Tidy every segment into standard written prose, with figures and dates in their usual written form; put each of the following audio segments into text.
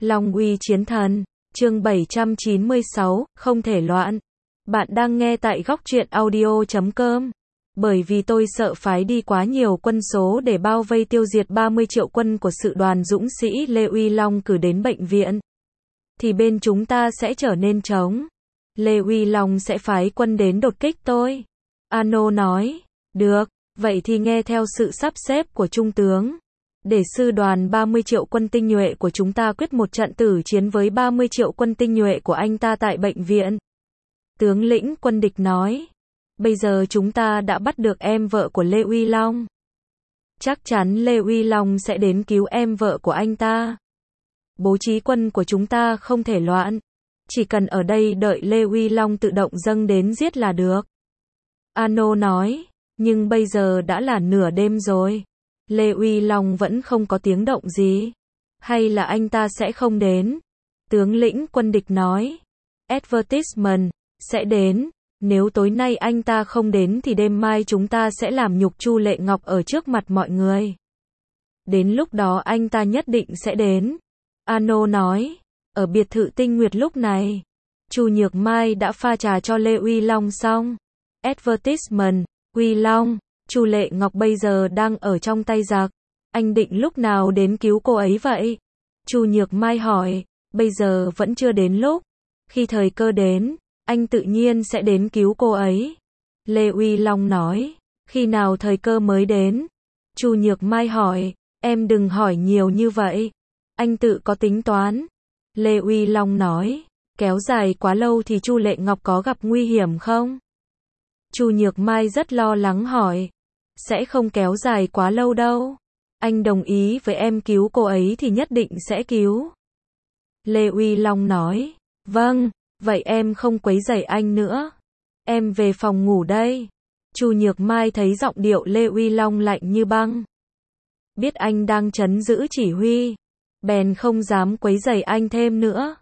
Long uy chiến thần, chương 796, không thể loạn. Bạn đang nghe tại góc truyện audio.com. Bởi vì tôi sợ phái đi quá nhiều quân số để bao vây tiêu diệt 30 triệu quân của sự đoàn dũng sĩ Lê Uy Long cử đến bệnh viện, thì bên chúng ta sẽ trở nên trống. Lê Uy Long sẽ phái quân đến đột kích tôi. Ano nói, được, vậy thì nghe theo sự sắp xếp của Trung tướng. Để sư đoàn 30 triệu quân tinh nhuệ của chúng ta quyết một trận tử chiến với 30 triệu quân tinh nhuệ của anh ta tại bệnh viện. Tướng lĩnh quân địch nói, bây giờ chúng ta đã bắt được em vợ của Lê Uy Long. Chắc chắn Lê Uy Long sẽ đến cứu em vợ của anh ta. Bố trí quân của chúng ta không thể loạn. Chỉ cần ở đây đợi Lê Uy Long tự động dâng đến giết là được. Ano nói, nhưng bây giờ đã là nửa đêm rồi. Lê Uy Long vẫn không có tiếng động gì. Hay là anh ta sẽ không đến? Tướng lĩnh quân địch nói, advertisement sẽ đến. Nếu tối nay anh ta không đến thì đêm mai chúng ta sẽ làm nhục Chu Lệ Ngọc ở trước mặt mọi người. Đến lúc đó anh ta nhất định sẽ đến. Ano nói, ở biệt thự Tinh Nguyệt lúc này, Chu Nhược Mai đã pha trà cho Lê Uy Long xong. Advertisement, Uy Long, Chu Lệ Ngọc bây giờ đang ở trong tay giặc. Anh định lúc nào đến cứu cô ấy vậy? Chu Nhược Mai hỏi, bây giờ vẫn chưa đến lúc. Khi thời cơ đến, anh tự nhiên sẽ đến cứu cô ấy. Lê Uy Long nói, khi nào thời cơ mới đến? Chu Nhược Mai hỏi, em đừng hỏi nhiều như vậy. Anh tự có tính toán. Lê Uy Long nói, kéo dài quá lâu thì Chu Lệ Ngọc có gặp nguy hiểm không? Chu Nhược Mai rất lo lắng hỏi, sẽ không kéo dài quá lâu đâu. Anh đồng ý với em cứu cô ấy thì nhất định sẽ cứu. Lê Uy Long nói, vâng, vậy em không quấy rầy anh nữa. Em về phòng ngủ đây. Chu Nhược Mai thấy giọng điệu Lê Uy Long lạnh như băng. Biết anh đang trấn giữ chỉ huy, bèn không dám quấy rầy anh thêm nữa.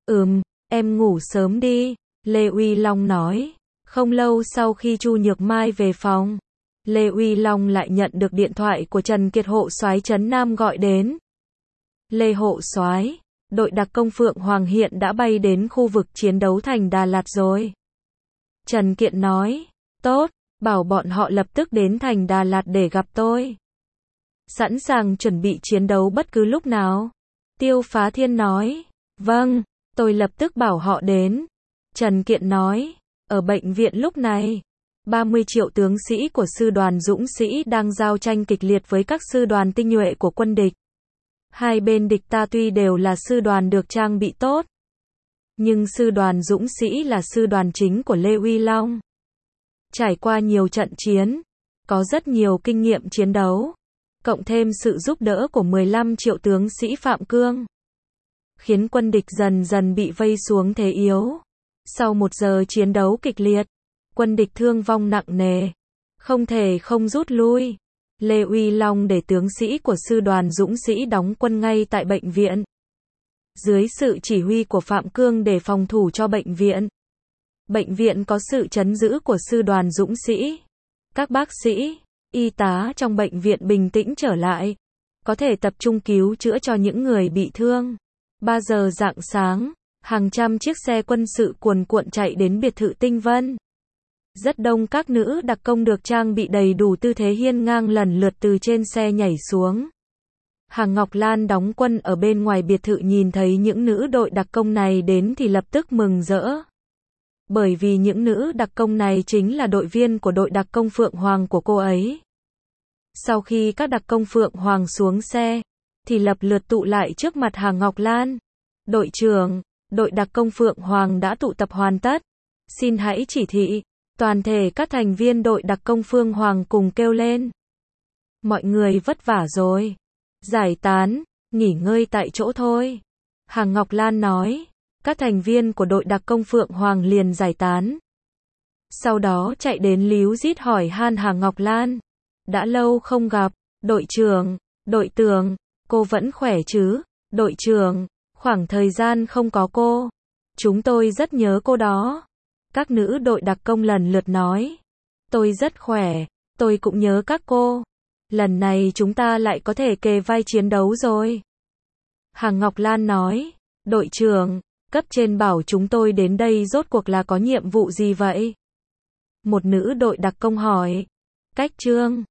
Em ngủ sớm đi, Lê Uy Long nói. Không lâu sau khi Chu Nhược Mai về phòng, Lê Uy Long lại nhận được điện thoại của Trần Kiệt hộ soái Trấn Nam gọi đến. Lê hộ soái, đội đặc công Phượng Hoàng hiện đã bay đến khu vực chiến đấu thành Đà Lạt rồi. Trần Kiệt nói, tốt, bảo bọn họ lập tức đến thành Đà Lạt để gặp tôi. Sẵn sàng chuẩn bị chiến đấu bất cứ lúc nào. Tiêu Phá Thiên nói, vâng, tôi lập tức bảo họ đến. Trần Kiệt nói, ở bệnh viện lúc này, 30 triệu tướng sĩ của sư đoàn dũng sĩ đang giao tranh kịch liệt với các sư đoàn tinh nhuệ của quân địch. Hai bên địch ta tuy đều là sư đoàn được trang bị tốt, nhưng sư đoàn dũng sĩ là sư đoàn chính của Lê Uy Long. Trải qua nhiều trận chiến, có rất nhiều kinh nghiệm chiến đấu, cộng thêm sự giúp đỡ của 15 triệu tướng sĩ Phạm Cương, khiến quân địch dần dần bị vây xuống thế yếu. Sau 1 giờ chiến đấu kịch liệt, quân địch thương vong nặng nề, không thể không rút lui. Lê Uy Long để tướng sĩ của sư đoàn dũng sĩ đóng quân ngay tại bệnh viện, dưới sự chỉ huy của Phạm Cương để phòng thủ cho bệnh viện. Bệnh viện có sự trấn giữ của sư đoàn dũng sĩ. Các bác sĩ, y tá trong bệnh viện bình tĩnh trở lại, có thể tập trung cứu chữa cho những người bị thương. 3 giờ rạng sáng, hàng trăm chiếc xe quân sự cuồn cuộn chạy đến biệt thự Tinh Vân. Rất đông các nữ đặc công được trang bị đầy đủ tư thế hiên ngang lần lượt từ trên xe nhảy xuống. Hàng Ngọc Lan đóng quân ở bên ngoài biệt thự nhìn thấy những nữ đội đặc công này đến thì lập tức mừng rỡ. Bởi vì những nữ đặc công này chính là đội viên của đội đặc công Phượng Hoàng của cô ấy. Sau khi các đặc công Phượng Hoàng xuống xe, thì lập lượt tụ lại trước mặt Hàng Ngọc Lan. Đội trưởng, đội đặc công Phượng Hoàng đã tụ tập hoàn tất. Xin hãy chỉ thị. Toàn thể các thành viên đội đặc công Phượng Hoàng cùng kêu lên. Mọi người vất vả rồi. Giải tán, nghỉ ngơi tại chỗ thôi. Hàng Ngọc Lan nói. Các thành viên của đội đặc công Phượng Hoàng liền giải tán. Sau đó chạy đến líu rít hỏi han Hàng Ngọc Lan. Đã lâu không gặp, đội trưởng, đội trưởng, cô vẫn khỏe chứ? Đội trưởng, khoảng thời gian không có cô, chúng tôi rất nhớ cô đó. Các nữ đội đặc công lần lượt nói. Tôi rất khỏe, tôi cũng nhớ các cô. Lần này chúng ta lại có thể kề vai chiến đấu rồi. Hàng Ngọc Lan nói, đội trưởng, cấp trên bảo chúng tôi đến đây rốt cuộc là có nhiệm vụ gì vậy? Một nữ đội đặc công hỏi. Cách Trương